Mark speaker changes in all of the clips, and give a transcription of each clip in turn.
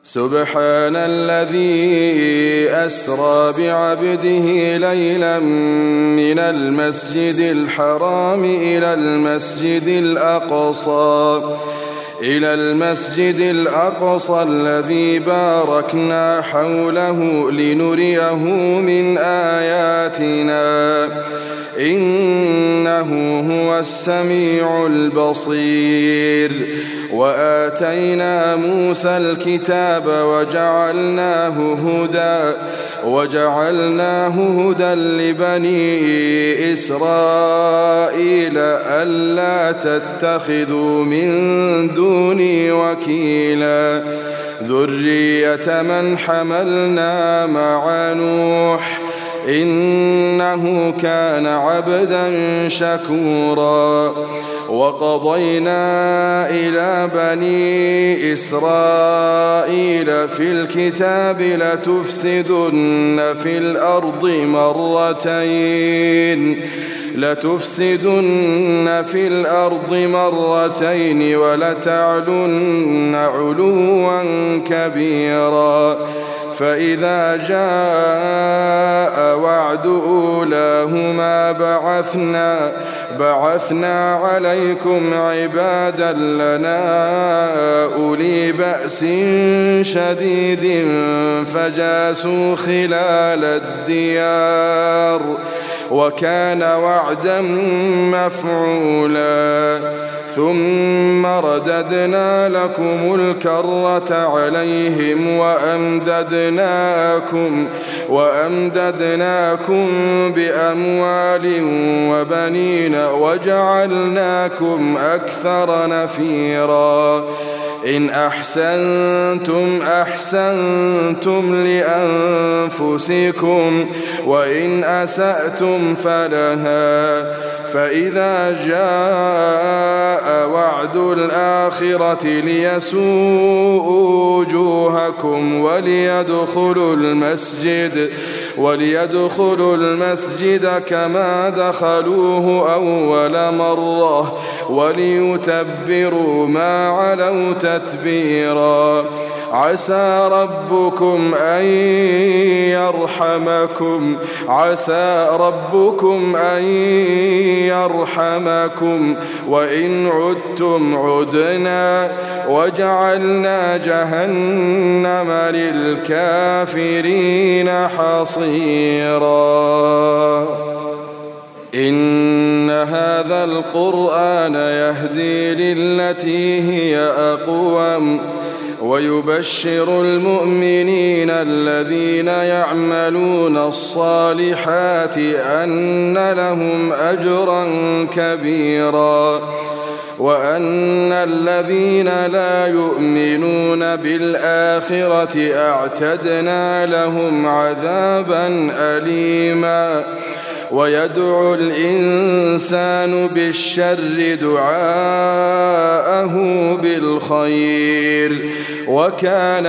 Speaker 1: سبحان الذي أسرى بعبده ليلا من المسجد الحرام إلى المسجد الأقصى الذي باركنا حوله لنريه من آياتنا إنه هو السميع البصير. وآتينا موسى الكتاب وجعلناه هدى لبني إسرائيل ألا تتخذوا من دوني وكيلا ذرية من حملنا مع نوح إنه كان عبدا شكورا. وقضينا إلى بني إسرائيل في الكتاب لتفسدن في الأرض مرتين ولتعلن علوا كبيرا. فإذا جاء وعد أولاهما بعثنا عليكم عبادا لنا أولي بأس شديد فجاسوا خلال الديار وكان وعدا مفعولا. ثم رددنا لكم الكرة عليهم وأمددناكم بأموال وبنين وجعلناكم أكثر نفيرا. إن أحسنتم أحسنتم لأنفسكم وإن أسأتم فلها. فإذا جاء وعد الآخرة ليسوءوا وجوهكم وليدخلوا المسجد كما دخلوه أول مرة وليتبروا ما علوا تتبيرا. عسى ربكم أن يرحمكم وإن عدتم عدنا وجعلنا جهنم للكافرين حصيرا. إن هذا القرآن يهدي للتي هي أقوم ويبشر المؤمنين الذين يعملون الصالحات أن لهم أجرا كبيرا وأن الذين لا يؤمنون بالآخرة أعتدنا لهم عذابا أليما. ويدعو الإنسان بالشر دعاءه بالخير وكان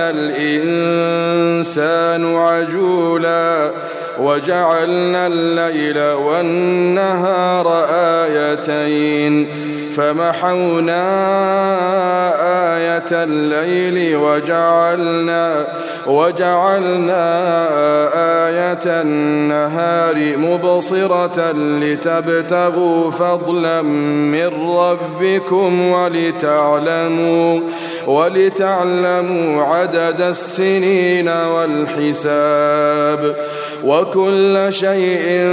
Speaker 1: الإنسان عجولا. وجعلنا الليل والنهار آيتين فمحونا آية الليل وجعلنا آية النهار مبصرة لتبتغوا فضلا من ربكم ولتعلموا عدد السنين والحساب وكل شيء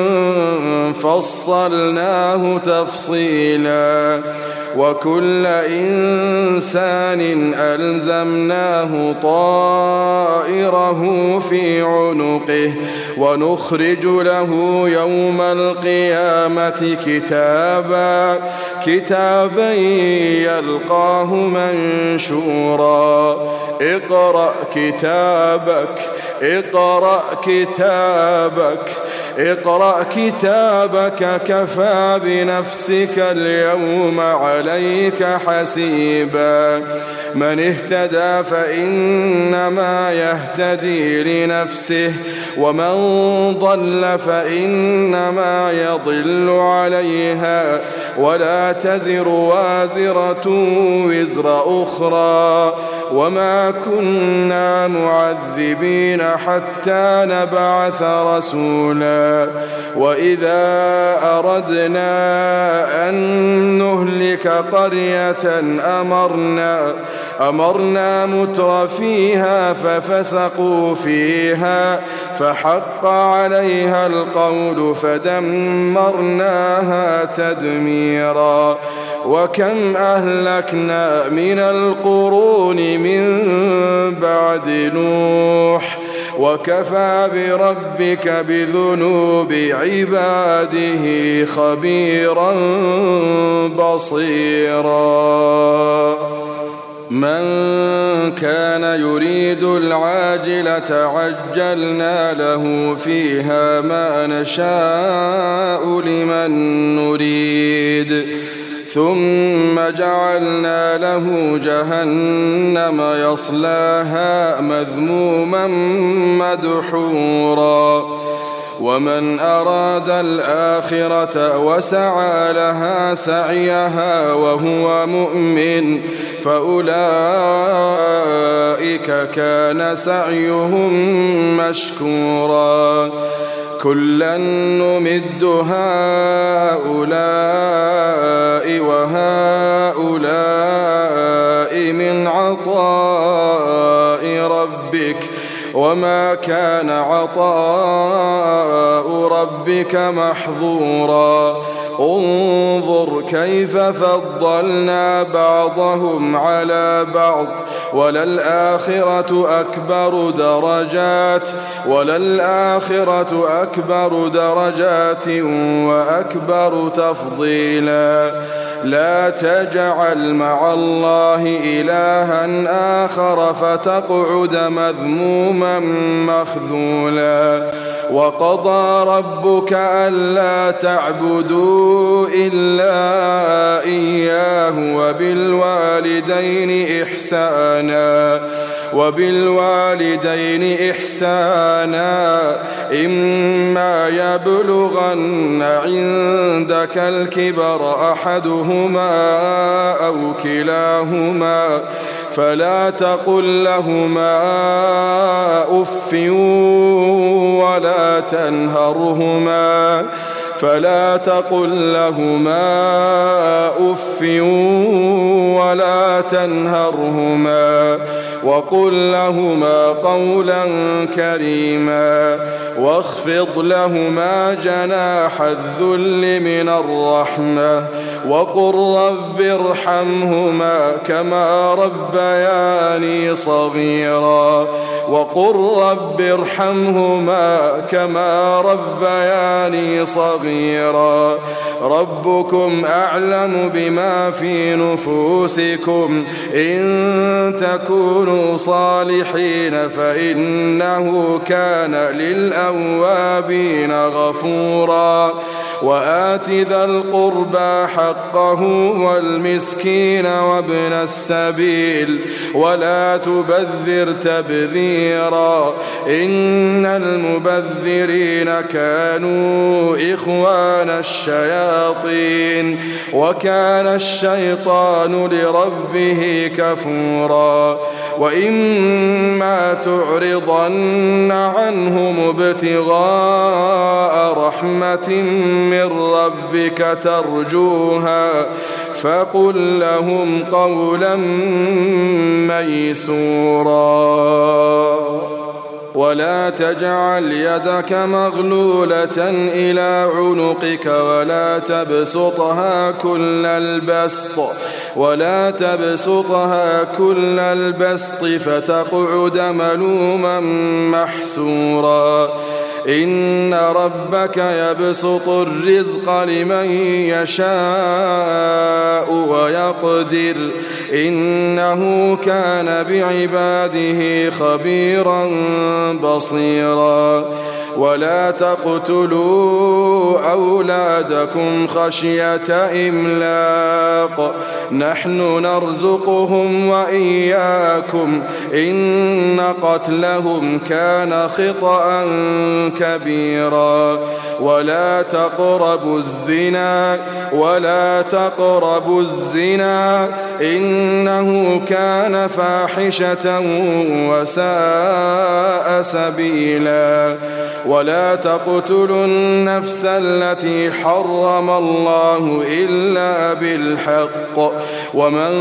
Speaker 1: فصلناه تفصيلا. وكل إنسان ألزمناه طائره في عنقه ونخرج له يوم القيامة كتابا يلقاه منشورا. اقرأ كتابك كفى بنفسك اليوم عليك حسيبا. من اهتدى فإنما يهتدي لنفسه ومن ضل فإنما يضل عليها ولا تزر وازرة وزر أخرى وما كنا معذبين حتى نبعث رسولا وإذا أردنا أن نهلك قرية أمرنا متر فيها ففسقوا فيها فحق عليها القول فدمرناها تدميرا وكم أهلكنا من القرون من بعد نوح وكفى بربك بذنوب عباده خبيرا بصيرا من كان يريد العاجلة عجلنا له فيها ما نشاء لمن نريد ثم جعلنا له جهنم يصلاها مذموما مدحورا ومن أراد الآخرة وسعى لها سعيها وهو مؤمن فأولئك كان سعيهم مشكورا كلا نمد هؤلاء وهؤلاء من عطاء ربك وما كان عطاء ربك محظورا انظر كيف فضلنا بعضهم على بعض وللآخرة أكبر درجات وأكبر تفضيلا لا تجعل مع الله إلها آخر فتقعد مذموما مخذولا وقضى ربك ألا تعبدوا إلا إياه وبالوالدين إحسانا إما يبلغن عندك الكبر أحدهما أو كلاهما فلا تقل لهما أف ولا تنهرهما وقل لهما قولا كريما واخفض لهما جناح الذل من الرحمة وقل رب ارحمهما كما ربياني صغيرا ربكم أعلم بما في نفوسكم إن تكونوا صالحين فإنه كان للأوابين غفورا وآت ذا القربى حقه والمسكين وابن السبيل ولا تبذر تبذيرا إن المبذرين كانوا إخوان الشياطين وكان الشيطان لربه كفورا وإما تعرضن عنهم ابتغاء رحمة من ربك ترجوها فقل لهم قولا ميسورا ولا تجعل يدك مغلولة إلى عنقك ولا تبسطها كل البسط فتقعد ملوما محسورا إن ربك يبسط الرزق لمن يشاء ويقدر إنه كان بعباده خبيرا بصيرا ولا تقتلوا أولادكم خشية إملاق نحن نرزقهم وإياكم إن قتلهم كان خطأ كبيرا ولا تقربوا الزنا إنه كان فاحشة وساء سبيلا ولا تقتلوا النفس التي حرم الله إلا بالحق ومن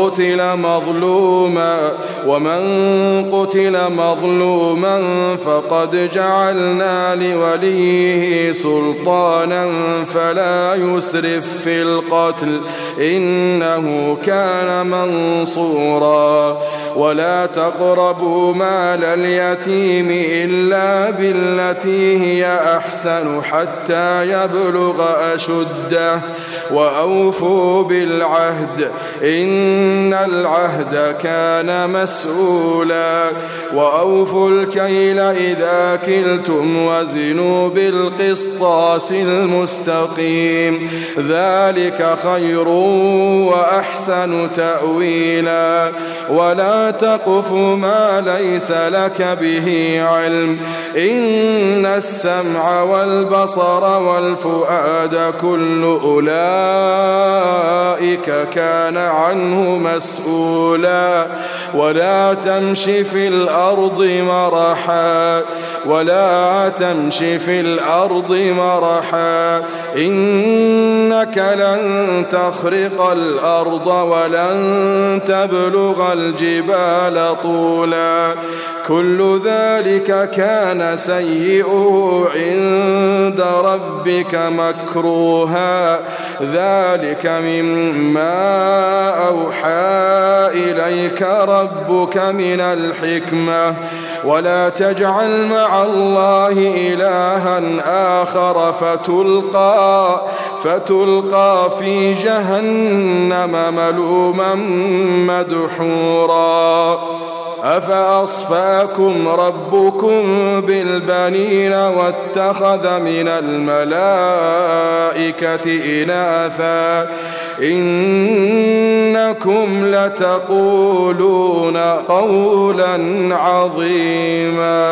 Speaker 1: قتل مظلوما فقد جعلنا لوليه سلطانا فلا يسرف في القتل إنه كان منصورا ولا تقربوا مال اليتيم إلا بالتي هي أحسن حتى يبلغ أشده وأوفوا بالعهد إن العهد كان مسؤولا وأوفوا الكيل إذا كلتم وزنوا بالقسطاس المستقيم ذلك خير وأحسن تأويلا ولا تقف ما ليس لك به علم إن السمع والبصر والفؤاد كل أولئك كان عنه مسؤولا ولا تمش في الأرض مرحا إنك لن تخرق الأرض ولن تبلغ الجبال طولا كل ذلك كان سيئه عند ربك مكروها ذلك مما أوحى إليك ربك من الحكمة ولا تجعل مع الله إلها آخر فتلقى في جهنم ملوما مدحورا أفأصفاكم ربكم بالبنين واتخذ من الملائكة إناثا إنكم لتقولون قولا عظيما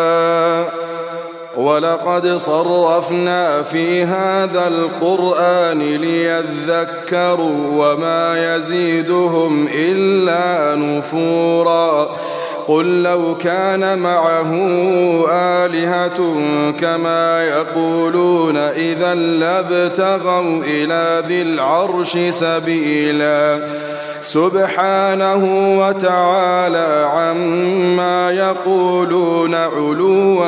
Speaker 1: ولقد صرفنا في هذا القرآن ليذكروا وما يزيدهم إلا نفورا قل لو كان معه آلهة كما يقولون إذا لابتغوا إلى ذي العرش سبيلا سبحانه وتعالى عما يقولون علوا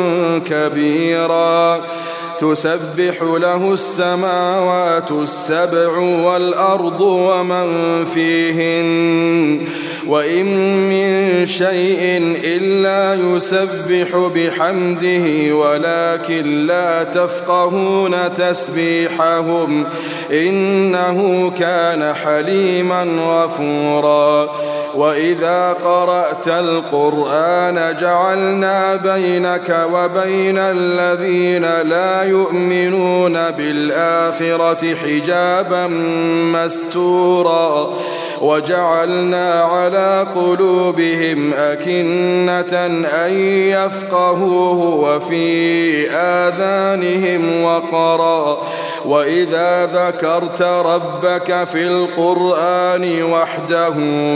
Speaker 1: كبيرا تسبح له السماوات السبع والأرض ومن فيهن وإن من شيء إلا يسبح بحمده ولكن لا تفقهون تسبيحهم إنه كان حليما غفورا وإذا قرأت القرآن جعلنا بينك وبين الذين لا يؤمنون بالآخرة حجابا مستورا وجعلنا على قلوبهم أكنة أن يفقهوه وفي آذانهم وقرا وإذا ذكرت ربك في القرآن وحده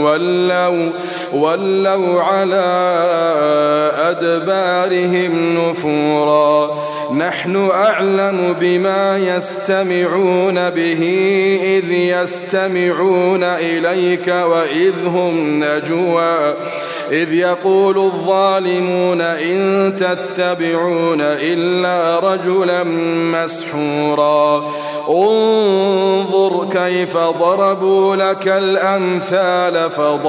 Speaker 1: ولوا على أدبارهم نفورا نحن أعلم بما يستمعون به إذ يستمعون إليك وإذ هم نجوى إذ يقول الظالمون إن تتبعون إلا رجلا مسحورا انظر كيف ضربوا لك الأمثال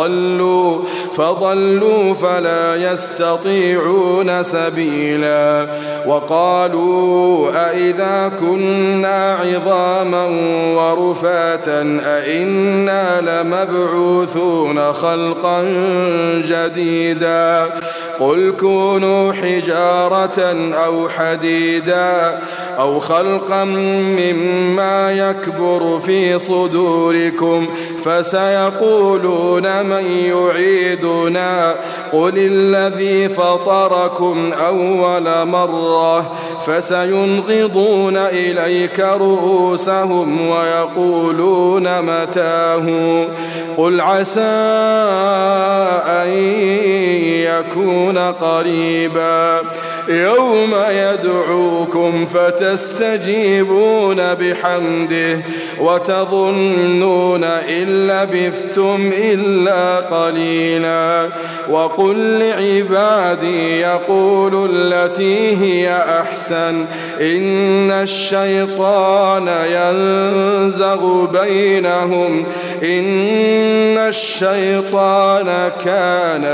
Speaker 1: فضلوا فلا يستطيعون سبيلا وقالوا أئذا كنا عظاما ورفاتا أئنا لمبعوثون خلقا جديدا قل كونوا حجارة أو حديدا أو خلقا مما يكبر في صدوركم فسيقولون من يعيدنا قل الذي فطركم أول مرة فسينغضون إليك رؤوسهم ويقولون متاه قل عسى أن يكون قريبا يوم يدعوكم فتستجيبون بحمده وتظنون إن لبثتم إلا قليلا وقل لعبادي يقولوا التي هي أحسن إن الشيطان ينزغ بينهم إن الشيطان كان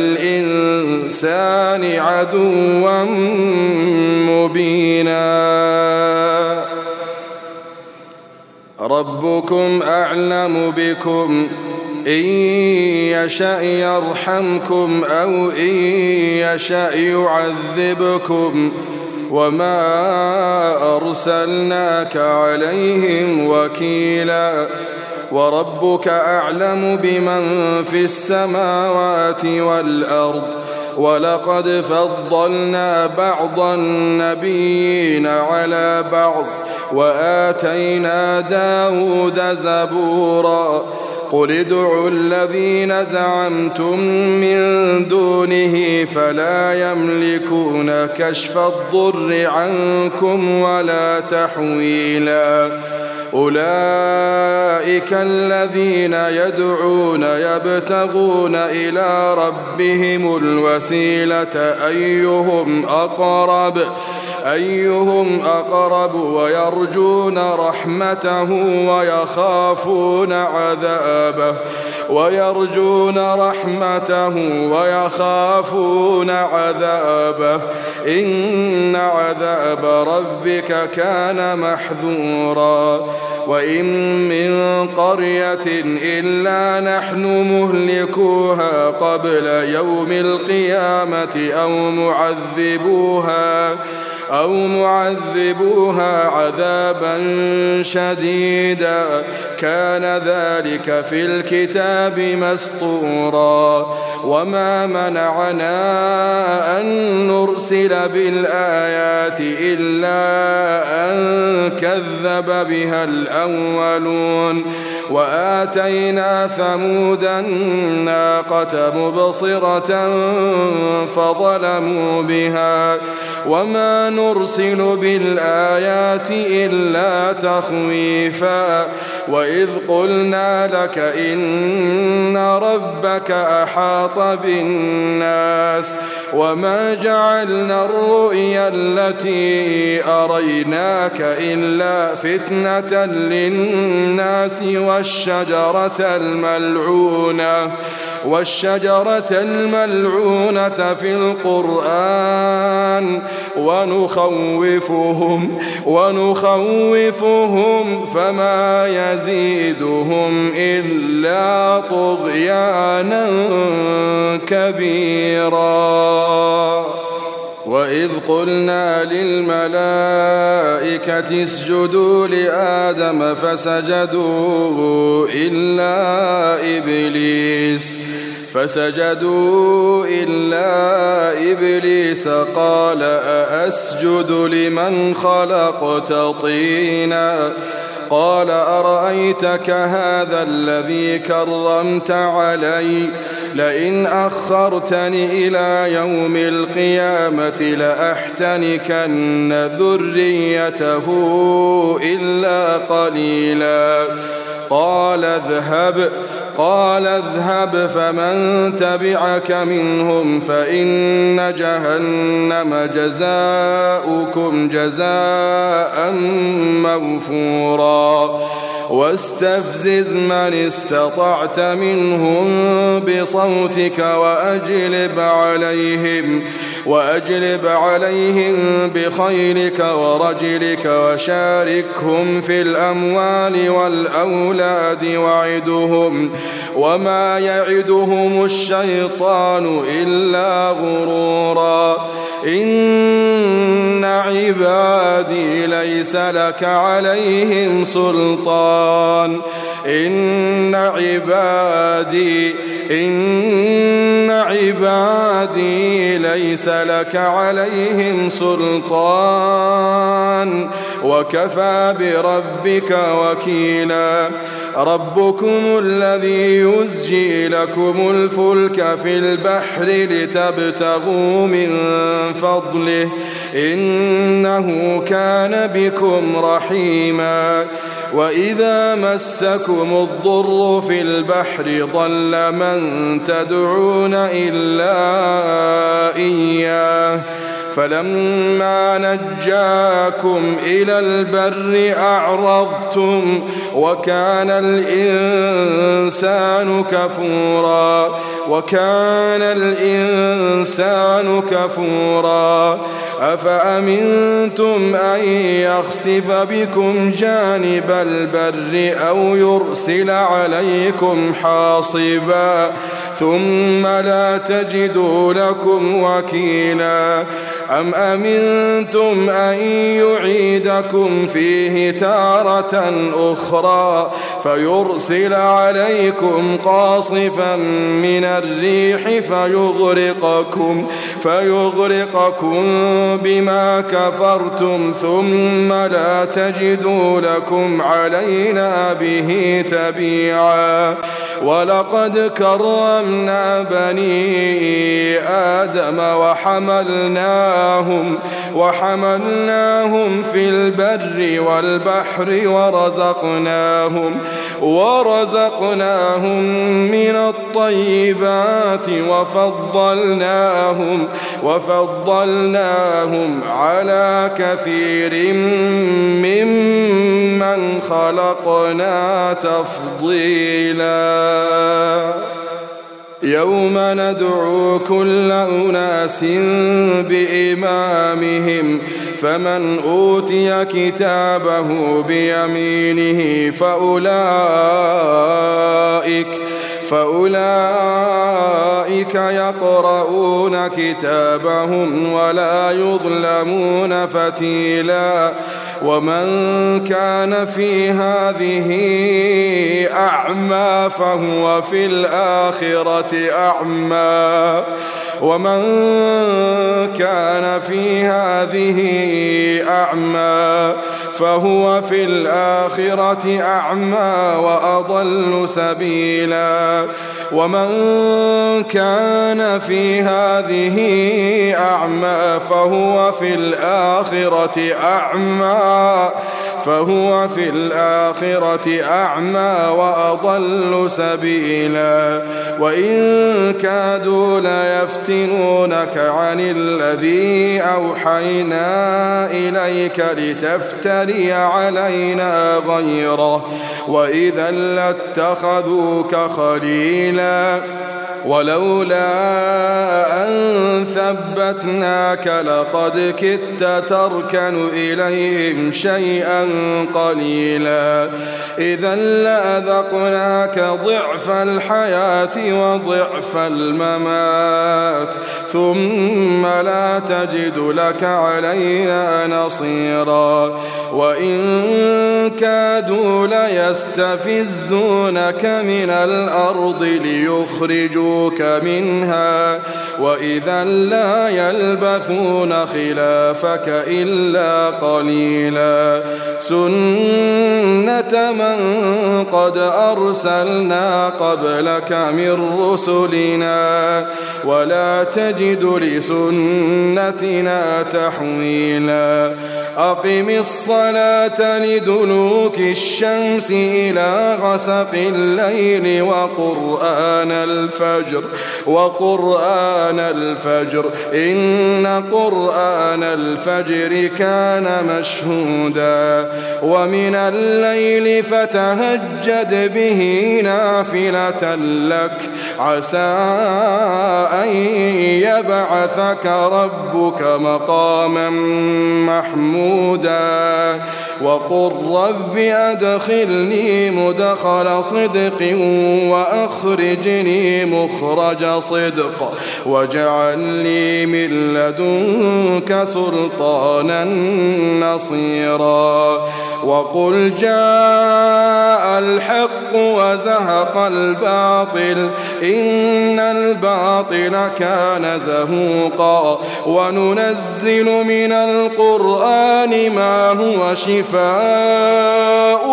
Speaker 1: للإنسان عدوا مبينا ربكم أعلم بكم إن يشأ يرحمكم أو إن يشأ يعذبكم وما أرسلناك عليهم وكيلا وربك أعلم بمن في السماوات والأرض ولقد فضلنا بعض النبيين على بعض وآتينا داود زبورا قل ادعوا الذين زعمتم من دونه فلا يملكون كشف الضر عنكم ولا تحويلا أولئك الذين يدعون يبتغون إلى ربهم الوسيلة أيهم أقرب ويرجون رحمته ويخافون عذابه إن عذاب ربك كان محذورا وإن من قرية إلا نحن مهلكوها قبل يوم القيامة أو معذبوها عذابا شديدا كان ذلك في الكتاب مسطورا وما منعنا أن نرسل بالآيات إلا أن كذب بها الأولون وآتينا ثمود الناقة مبصرة فظلموا بها وما نرسل بالآيات إلا تخويفا وإذ قلنا لك إن ربك أحاط بالناس وما جعلنا الرؤيا التي أريناك إلا فتنة للناس والشجرة الملعونة في القرآن ونخوفهم فما يزيدهم إلا طغيانا كبيرا وإذ قلنا للملائكة اسجدوا لآدم فسجدوا إلا إبليس قال أأسجد لمن خلقت طينا قال أرأيتك هذا الذي كرمت علي لئن أخرتني إلى يوم القيامة لأحتنكن ذريته إلا قليلا قال اذهب فمن تبعك منهم فإن جهنم جزاؤكم جزاء موفورا واستفزز من استطعت منهم بصوتك وأجلب عليهم بخيلك ورجلك وشاركهم في الأموال والأولاد وعدهم وما يعدهم الشيطان إلا غرورا إن عبادي ليس لك عليهم سلطان إن عبادي ليس لك عليهم سلطان وكفى بربك وكيلا ربكم الذي يزجي لكم الفلك في البحر لتبتغوا من فضله إنه كان بكم رحيما وإذا مسكم الضر في البحر ضل من تدعون إلا إياه فلما نجاكم إلى البر أعرضتم وكان الإنسان كفورا أفأمنتم أن يخسف بكم جانب البر أو يرسل عليكم حاصبا ثم لا تجدوا لكم وكيلا أم أمنتم أن يعيدكم فيه تارة أخرى فيرسل عليكم قاصفا من الريح فيغرقكم بما كفرتم ثم لا تجدوا لكم علينا به تبيعا ولقد كرمنا بني آدم وحملناهم في البر والبحر ورزقناهم من الطيبات وفضلناهم على كثير ممن خلقنا تفضيلا يوم ندعو كل أناس بإمامهم فمن أوتي كتابه بيمينه فأولئك يقرؤون كتابهم ولا يظلمون فتيلا ومن كان في هذه أعمى فهو في الآخرة أعمى وأضل سبيلا ومن كان في هذه أعمى فهو في الآخرة أعمى وأضل سبيلا وإن كادوا ليفتنونك عن الذي أوحينا إليك لتفتري علينا غيره وإذا لاتخذوك خليلا ولولا أن ثبتناك لقد كدت تركن إليهم شيئا قليلا إذا لأذقناك ضعف الحياة وضعف الممات ثم لا تجد لك علينا نصيرا وإن كادوا ليستفزونك من الأرض ليخرجوك منها وإذا لا يلبثون خلافك إلا قليلا سنة من قد أرسلنا قبلك من رسلنا ولا تجد لسنتنا تحويلا أقم الصلاة لدلوك الشمس إلى غسق الليل وقرآن الفجر إن قرآن الفجر كان مشهودا ومن الليل فتهجد به نافلة لك عسى أن يبعثك ربك مقاما محمودا وقل رب أدخلني مدخل صدق وأخرجني مخرج صدق واجعل لي من لدنك سلطانا نصيرا وقل جاء الحق وزهق الباطل إن الباطل كان زهوقا وننزل من القرآن ما هو شفاء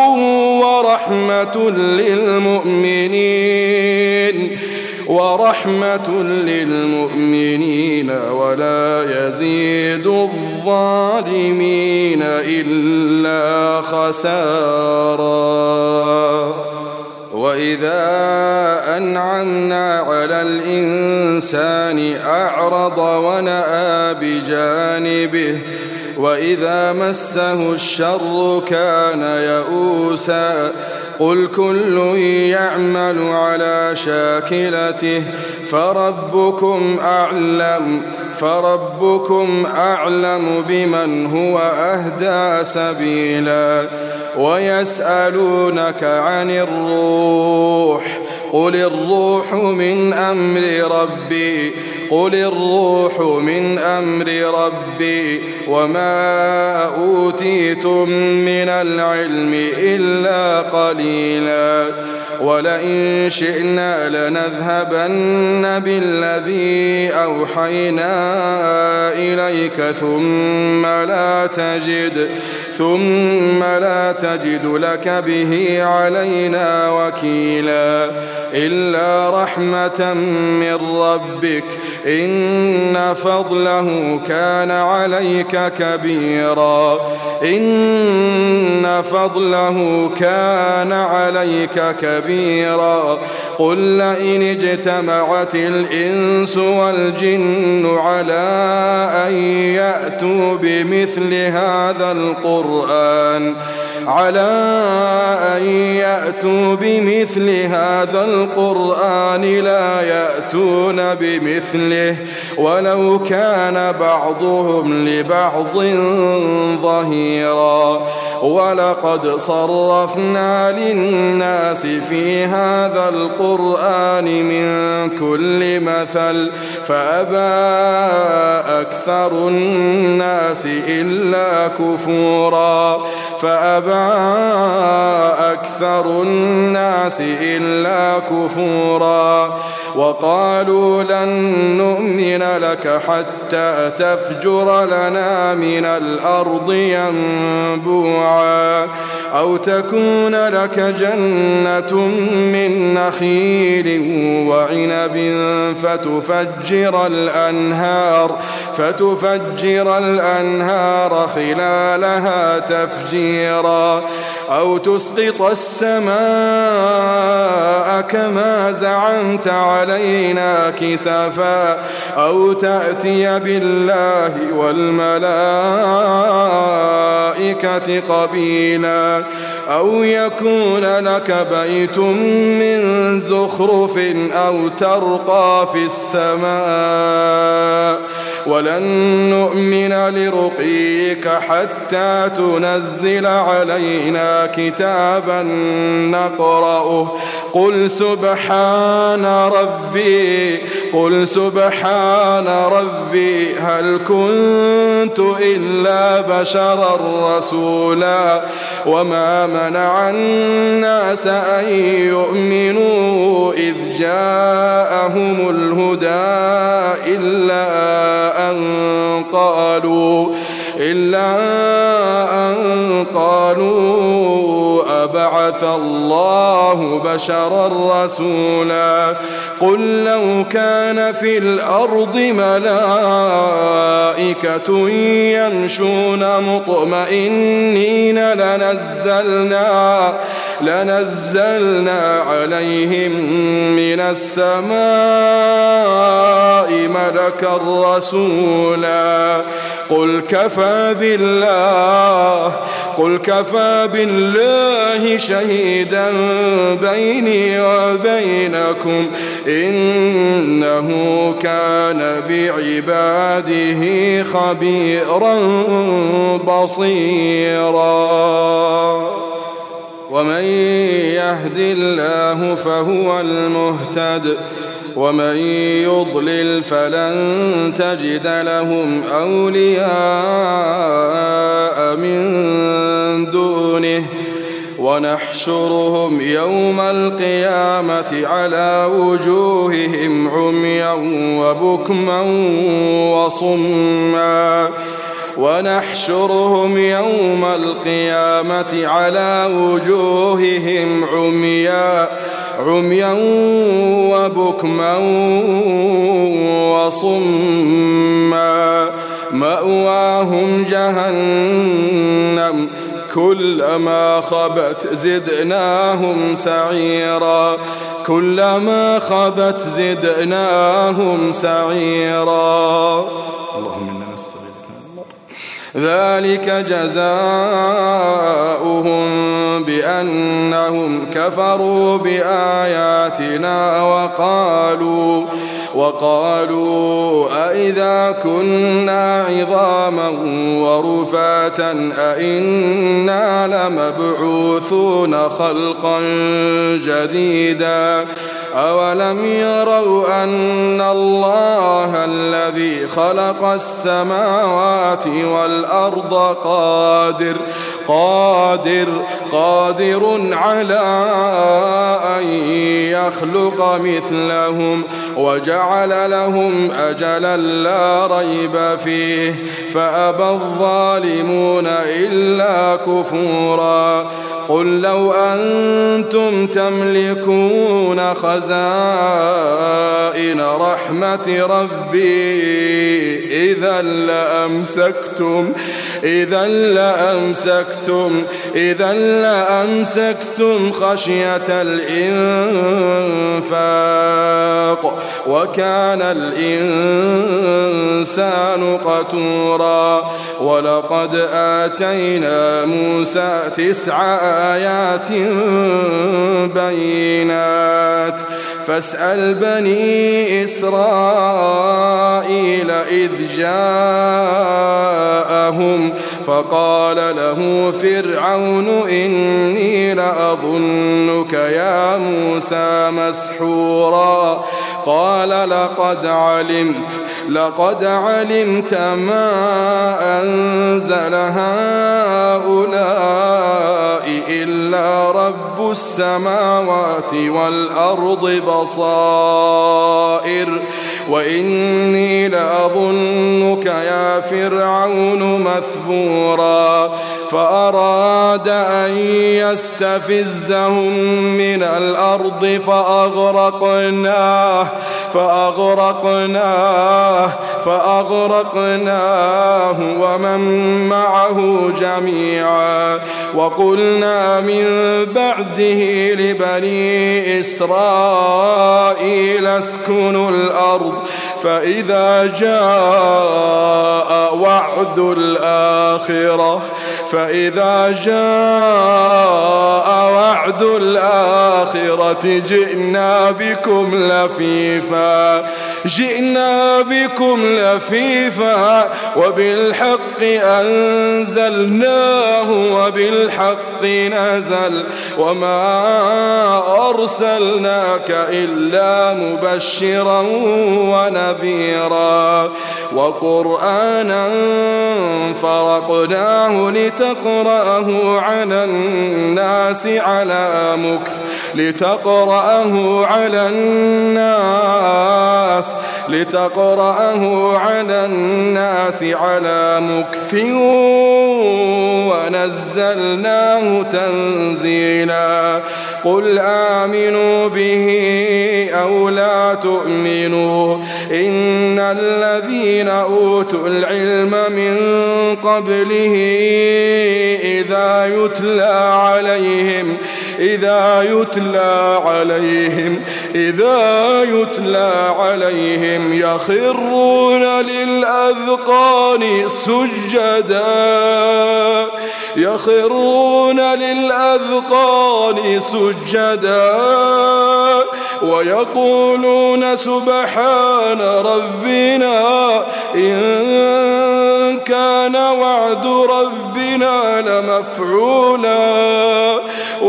Speaker 1: ورحمة للمؤمنين ولا يزيد الظالمين إلا خسارا وإذا أنعمنا على الإنسان أعرض ونأى بجانبه وإذا مسه الشر كان يئوسا قل كل يعمل على شاكلته فربكم أعلم بمن هو أهدى سبيلا ويسألونك عن الروح قل الروح من أمر ربي وما أوتيتم من العلم إلا قليلا ولئن شئنا لنذهبن بالذي أوحينا إليك ثم لا تجد لك به علينا وكيلا إلا رحمة من ربك إن فضله كان عليك كبيرا قل لئن اجتمعت الإنس والجن على أن يأتوا بمثل هذا القرآن لا يأتون بمثله ولو كان بعضهم لبعض ظهيرا ولقد صرفنا للناس في هذا القرآن من كل مثل فأبى أكثر الناس إلا كفورا وقالوا لن نؤمن لك حتى تفجر لنا من الأرض ينبوعا أو تكون لك جنة من نخيل وعنب فتفجر الأنهار خلالها تفجيرا أو تسقط السماء كما زعمت علينا كسفا أو تأتي بالله والملائكة قبيلا أو يكون لك بيت من زخرف أو ترقى في السماء ولن نؤمن لرقيك حتى تنزل علينا كتابا نقرأه قل سبحان ربي هل كنت إلا بشرا رسولا وما منع الناس أن يؤمنوا إذ جاءهم الهدى إلا أن قالوا أبعث الله بشرا رسولا قل لو كان في الأرض ملائكة يمشون مطمئنين لنزلنا عليهم من السماء ملكا رسولا قل كفى بالله شهيدا بيني وبينكم إنه كان بعباده خبيرا بصيرا ومن يهد الله فهو المهتد ومن يضلل فلن تجد لهم أولياء من دونه ونحشرهم يوم القيامة على وجوههم عميا وبكما وصما ونحشرهم يوم القيامة على وجوههم عميا وبكما وصما مأواهم جهنم كلما خبت زدناهم سعيرا كلما خبت زدناهم سعيرا اللهم إنا نستغيثك ذلك جزاؤهم بأنهم كفروا بآياتنا وقالوا أئذا كنا عظاما ورفاتا أئنا لمبعوثون خلقا جديدا أولم يروا أن الله الذي خلق السماوات والأرض قادر على أن يخلق مثلهم وجعل لهم أجلا لا ريب فيه فأبى الظالمون إلا كفورا قل لو أنتم تملكون خزائن رحمة ربي إذا لأمسكتم خشية الإنفاق وكان الإنسان قتورا ولقد آتينا موسى 9 آيات بينات فاسأل بني إسرائيل إذ جاءهم فقال له فرعون إني لأظنك يا موسى مسحورا قال لقد علمت ما أنزل هؤلاء إلا رب السماوات والأرض بصائر وإني لأظنك يا فرعون مثبورا فأراد أن يستفزهم من الأرض فأغرقناه ومن معه جميعا وقلنا من بعده لبني إسرائيل اسكنوا الأرض فإذا جاء وعد الآخرة جئنا بكم لفيفا وبالحق أنزلناه وبالحق نزل وما أرسلناك إلا مبشرا ونذيرا وقرآنا فرقناه لتقرأه على الناس على مكث ونزلناه تنزيلا قل آمنوا به أو لا تؤمنوا إن الذين أوتوا العلم من قبله إذا يتلى عليهم يخرون للأذقان سجدا ويقولون سبحان ربنا إن كان وعد ربنا لمفعولا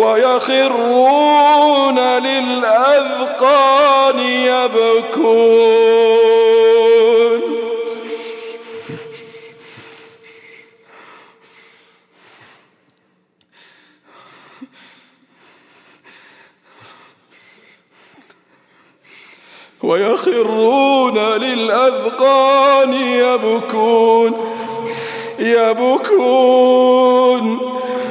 Speaker 1: ويخرون للأذقان يبكون ويخرون للأذقان يبكون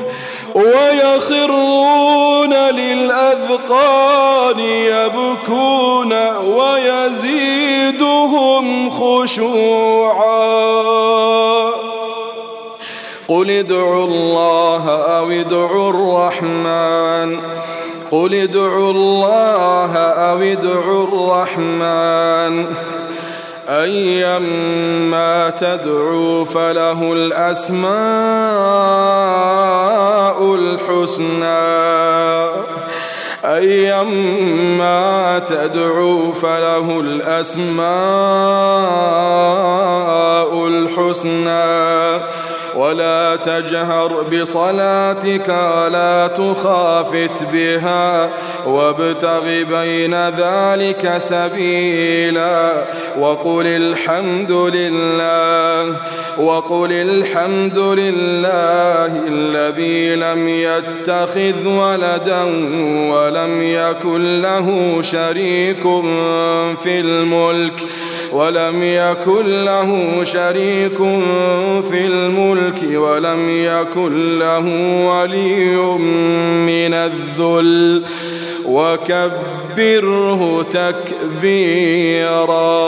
Speaker 1: ويخرون للأذقان يبكون ويزيدهم خشوعا قل ادعوا الله أو ادعوا الرحمن قل ادعوا الله أو ادعوا الرحمن أيما تدعوا فله الأسماء الحسنى ولا تجهر بصلاتك ولا تخافت بها وابتغ بين ذلك سبيلا وقل الحمد لله الذي لم يتخذ ولدا ولم يكن له شريك في الملك ولم يكن له ولي من الذل وكبره تكبيرا